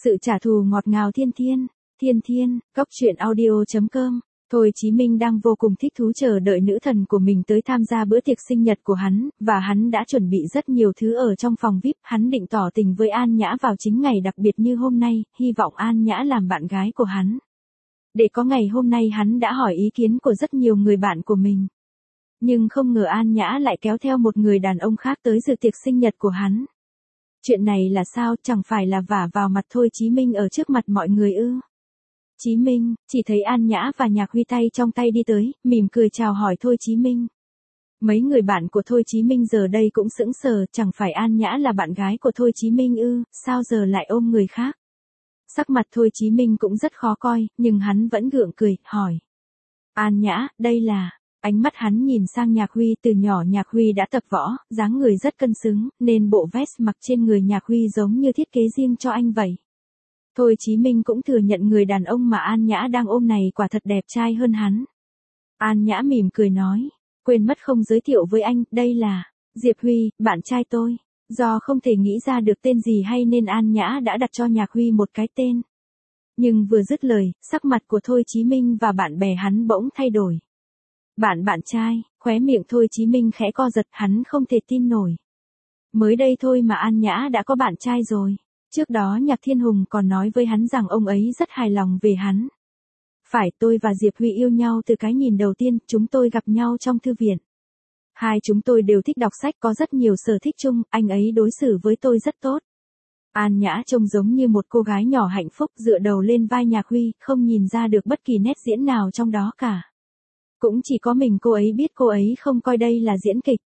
Sự trả thù ngọt ngào thiên thiên, thiên thiên, góc truyện audio.com. Thôi Chí Minh đang vô cùng thích thú chờ đợi nữ thần của mình tới tham gia bữa tiệc sinh nhật của hắn, và hắn đã chuẩn bị rất nhiều thứ ở trong phòng VIP, hắn định tỏ tình với An Nhã vào chính ngày đặc biệt như hôm nay, hy vọng An Nhã làm bạn gái của hắn. Để có ngày hôm nay hắn đã hỏi ý kiến của rất nhiều người bạn của mình. Nhưng không ngờ An Nhã lại kéo theo một người đàn ông khác tới dự tiệc sinh nhật của hắn. Chuyện này là sao, chẳng phải là vả vào mặt Thôi Chí Minh ở trước mặt mọi người ư? Chí Minh, chỉ thấy An Nhã và Nhạc Huy tay trong tay đi tới, mỉm cười chào hỏi Thôi Chí Minh. Mấy người bạn của Thôi Chí Minh giờ đây cũng sững sờ, chẳng phải An Nhã là bạn gái của Thôi Chí Minh ư, sao giờ lại ôm người khác? Sắc mặt Thôi Chí Minh cũng rất khó coi, nhưng hắn vẫn gượng cười, hỏi. An Nhã, đây là... Ánh mắt hắn nhìn sang Nhạc Huy, từ nhỏ Nhạc Huy đã tập võ, dáng người rất cân xứng, nên bộ vest mặc trên người Nhạc Huy giống như thiết kế riêng cho anh vậy. Thôi Chí Minh cũng thừa nhận người đàn ông mà An Nhã đang ôm này quả thật đẹp trai hơn hắn. An Nhã mỉm cười nói, quên mất không giới thiệu với anh, đây là Diệp Huy, bạn trai tôi. Do không thể nghĩ ra được tên gì hay nên An Nhã đã đặt cho Nhạc Huy một cái tên. Nhưng vừa dứt lời, sắc mặt của Thôi Chí Minh và bạn bè hắn bỗng thay đổi. Bạn trai, khóe miệng Thôi Chí Minh khẽ co giật, hắn không thể tin nổi. Mới đây thôi mà An Nhã đã có bạn trai rồi. Trước đó Nhạc Thiên Hùng còn nói với hắn rằng ông ấy rất hài lòng về hắn. Phải, tôi và Diệp Huy yêu nhau từ cái nhìn đầu tiên, chúng tôi gặp nhau trong thư viện. Hai chúng tôi đều thích đọc sách, có rất nhiều sở thích chung, anh ấy đối xử với tôi rất tốt. An Nhã trông giống như một cô gái nhỏ hạnh phúc dựa đầu lên vai Nhạc Huy, không nhìn ra được bất kỳ nét diễn nào trong đó cả. Cũng chỉ có mình cô ấy biết cô ấy không coi đây là diễn kịch.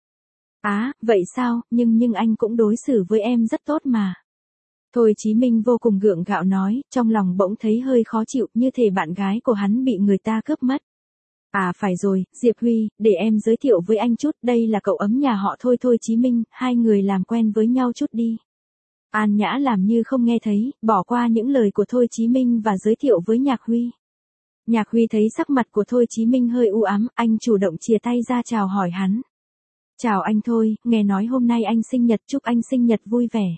Vậy sao, nhưng anh cũng đối xử với em rất tốt mà. Thôi Chí Minh vô cùng gượng gạo nói, trong lòng bỗng thấy hơi khó chịu, như thể bạn gái của hắn bị người ta cướp mất. Phải rồi, Diệp Huy, để em giới thiệu với anh chút, đây là cậu ấm nhà họ Thôi. Thôi Chí Minh, hai người làm quen với nhau chút đi. An Nhã làm như không nghe thấy, bỏ qua những lời của Thôi Chí Minh và giới thiệu với Nhạc Huy. Nhạc Huy thấy sắc mặt của Thôi Chí Minh hơi u ám, anh chủ động chìa tay ra chào hỏi hắn. Chào anh Thôi, nghe nói hôm nay anh sinh nhật, chúc anh sinh nhật vui vẻ.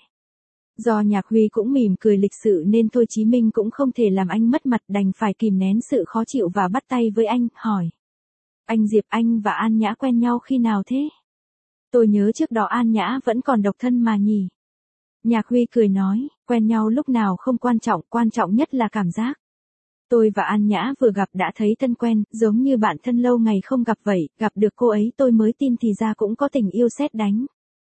Do Nhạc Huy cũng mỉm cười lịch sự nên Thôi Chí Minh cũng không thể làm anh mất mặt, đành phải kìm nén sự khó chịu và bắt tay với anh, hỏi. Anh Diệp, anh và An Nhã quen nhau khi nào thế? Tôi nhớ trước đó An Nhã vẫn còn độc thân mà nhỉ? Nhạc Huy cười nói, quen nhau lúc nào không quan trọng nhất là cảm giác. Tôi và An Nhã vừa gặp đã thấy thân quen, giống như bạn thân lâu ngày không gặp vậy, gặp được cô ấy tôi mới tin thì ra cũng có tình yêu sét đánh.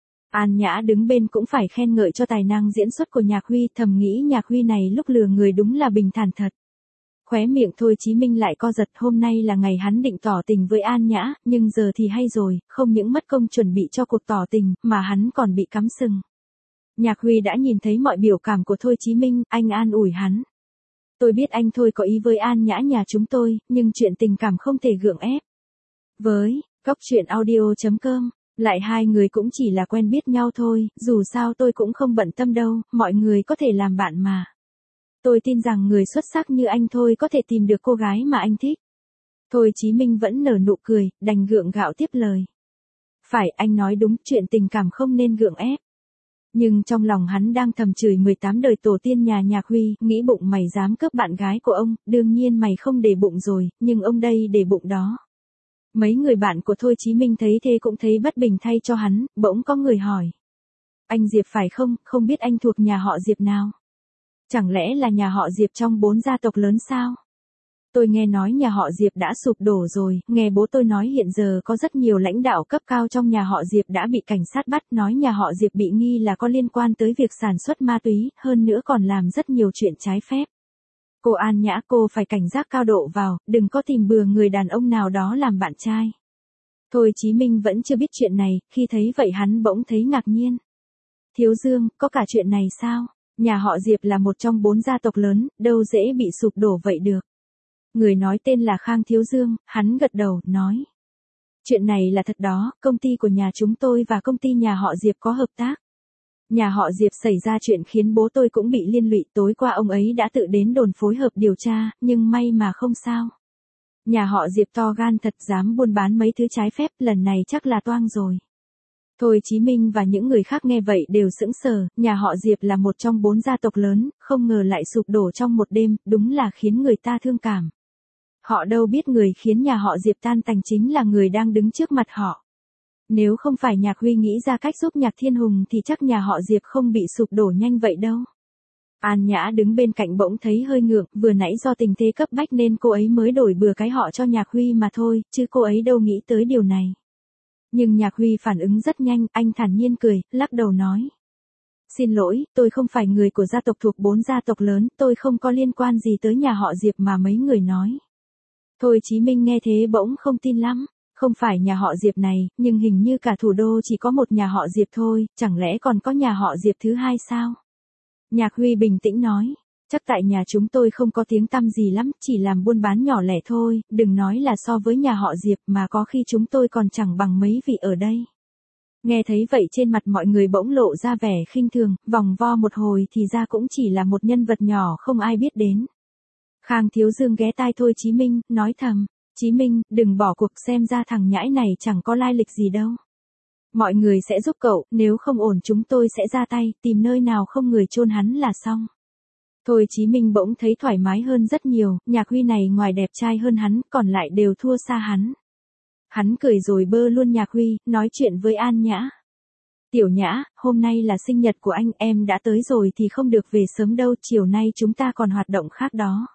An Nhã đứng bên cũng phải khen ngợi cho tài năng diễn xuất của Nhạc Huy, thầm nghĩ Nhạc Huy này lúc lừa người đúng là bình thản thật. Khóe miệng Thôi Chí Minh lại co giật, hôm nay là ngày hắn định tỏ tình với An Nhã, nhưng giờ thì hay rồi, không những mất công chuẩn bị cho cuộc tỏ tình, mà hắn còn bị cắm sừng. Nhạc Huy đã nhìn thấy mọi biểu cảm của Thôi Chí Minh, anh an ủi hắn. Tôi biết anh Thôi có ý với An Nhã nhà chúng tôi, nhưng chuyện tình cảm không thể gượng ép. Với góc truyện audio.com, lại hai người cũng chỉ là quen biết nhau thôi, dù sao tôi cũng không bận tâm đâu, mọi người có thể làm bạn mà. Tôi tin rằng người xuất sắc như anh Thôi có thể tìm được cô gái mà anh thích. Thôi Chí Minh vẫn nở nụ cười, đành gượng gạo tiếp lời. Phải, anh nói đúng, chuyện tình cảm không nên gượng ép. Nhưng trong lòng hắn đang thầm chửi 18 đời tổ tiên nhà Nhạc Huy, nghĩ bụng mày dám cướp bạn gái của ông, đương nhiên mày không để bụng rồi, nhưng ông đây để bụng đó. Mấy người bạn của Thôi Chí Minh thấy thế cũng thấy bất bình thay cho hắn, bỗng có người hỏi. Anh Diệp phải không, không biết anh thuộc nhà họ Diệp nào? Chẳng lẽ là nhà họ Diệp trong 4 gia tộc lớn sao? Tôi nghe nói nhà họ Diệp đã sụp đổ rồi, nghe bố tôi nói hiện giờ có rất nhiều lãnh đạo cấp cao trong nhà họ Diệp đã bị cảnh sát bắt, nói nhà họ Diệp bị nghi là có liên quan tới việc sản xuất ma túy, hơn nữa còn làm rất nhiều chuyện trái phép. Cô An Nhã, cô phải cảnh giác cao độ vào, đừng có tìm bừa người đàn ông nào đó làm bạn trai. Thôi Chí Minh vẫn chưa biết chuyện này, khi thấy vậy hắn bỗng thấy ngạc nhiên. Thiếu Dương, có cả chuyện này sao? Nhà họ Diệp là một trong 4 gia tộc lớn, đâu dễ bị sụp đổ vậy được. Người nói tên là Khang Thiếu Dương, hắn gật đầu, nói. Chuyện này là thật đó, công ty của nhà chúng tôi và công ty nhà họ Diệp có hợp tác. Nhà họ Diệp xảy ra chuyện khiến bố tôi cũng bị liên lụy, tối qua ông ấy đã tự đến đồn phối hợp điều tra, nhưng may mà không sao. Nhà họ Diệp to gan thật, dám buôn bán mấy thứ trái phép, lần này chắc là toang rồi. Thôi Chí Minh và những người khác nghe vậy đều sững sờ, nhà họ Diệp là một trong 4 gia tộc lớn, không ngờ lại sụp đổ trong một đêm, đúng là khiến người ta thương cảm. Họ đâu biết người khiến nhà họ Diệp tan tành chính là người đang đứng trước mặt họ. Nếu không phải Nhạc Huy nghĩ ra cách giúp Nhạc Thiên Hùng thì chắc nhà họ Diệp không bị sụp đổ nhanh vậy đâu. An Nhã đứng bên cạnh bỗng thấy hơi ngượng, vừa nãy do tình thế cấp bách nên cô ấy mới đổi bừa cái họ cho Nhạc Huy mà thôi, chứ cô ấy đâu nghĩ tới điều này. Nhưng Nhạc Huy phản ứng rất nhanh, anh thản nhiên cười, lắc đầu nói. Xin lỗi, tôi không phải người của gia tộc thuộc 4 gia tộc lớn, tôi không có liên quan gì tới nhà họ Diệp mà mấy người nói. Thôi Chí Minh nghe thế bỗng không tin lắm, không phải nhà họ Diệp này, nhưng hình như cả thủ đô chỉ có một nhà họ Diệp thôi, chẳng lẽ còn có nhà họ Diệp thứ hai sao? Nhạc Huy bình tĩnh nói, chắc tại nhà chúng tôi không có tiếng tăm gì lắm, chỉ làm buôn bán nhỏ lẻ thôi, đừng nói là so với nhà họ Diệp mà có khi chúng tôi còn chẳng bằng mấy vị ở đây. Nghe thấy vậy trên mặt mọi người bỗng lộ ra vẻ khinh thường, vòng vo một hồi thì ra cũng chỉ là một nhân vật nhỏ không ai biết đến. Khang Thiếu Dương ghé tai Thôi Chí Minh, nói thầm, Chí Minh, đừng bỏ cuộc, xem ra thằng nhãi này chẳng có lai lịch gì đâu. Mọi người sẽ giúp cậu, nếu không ổn chúng tôi sẽ ra tay, tìm nơi nào không người chôn hắn là xong. Thôi Chí Minh bỗng thấy thoải mái hơn rất nhiều, Nhạc Huy này ngoài đẹp trai hơn hắn, còn lại đều thua xa hắn. Hắn cười rồi bơ luôn Nhạc Huy, nói chuyện với An Nhã. Tiểu Nhã, hôm nay là sinh nhật của anh, em đã tới rồi thì không được về sớm đâu, chiều nay chúng ta còn hoạt động khác đó.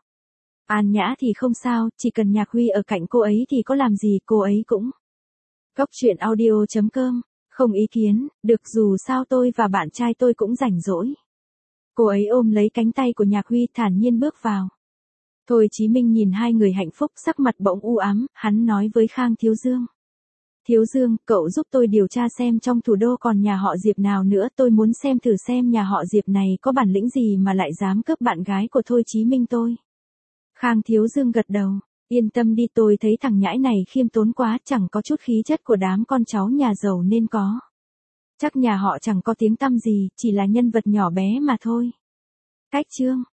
An Nhã thì không sao, chỉ cần Nhạc Huy ở cạnh cô ấy thì có làm gì cô ấy cũng. Cốc truyện audio.com, không ý kiến, được, dù sao tôi và bạn trai tôi cũng rảnh rỗi. Cô ấy ôm lấy cánh tay của Nhạc Huy thản nhiên bước vào. Thôi Chí Minh nhìn hai người hạnh phúc, sắc mặt bỗng u ám, hắn nói với Khang Thiếu Dương. Thiếu Dương, cậu giúp tôi điều tra xem trong thủ đô còn nhà họ Diệp nào nữa, tôi muốn xem thử xem nhà họ Diệp này có bản lĩnh gì mà lại dám cướp bạn gái của Thôi Chí Minh tôi. Khang Thiếu Dương gật đầu, yên tâm đi, tôi thấy thằng nhãi này khiêm tốn quá, chẳng có chút khí chất của đám con cháu nhà giàu nên có. Chắc nhà họ chẳng có tiếng tăm gì, chỉ là nhân vật nhỏ bé mà thôi. Cách chương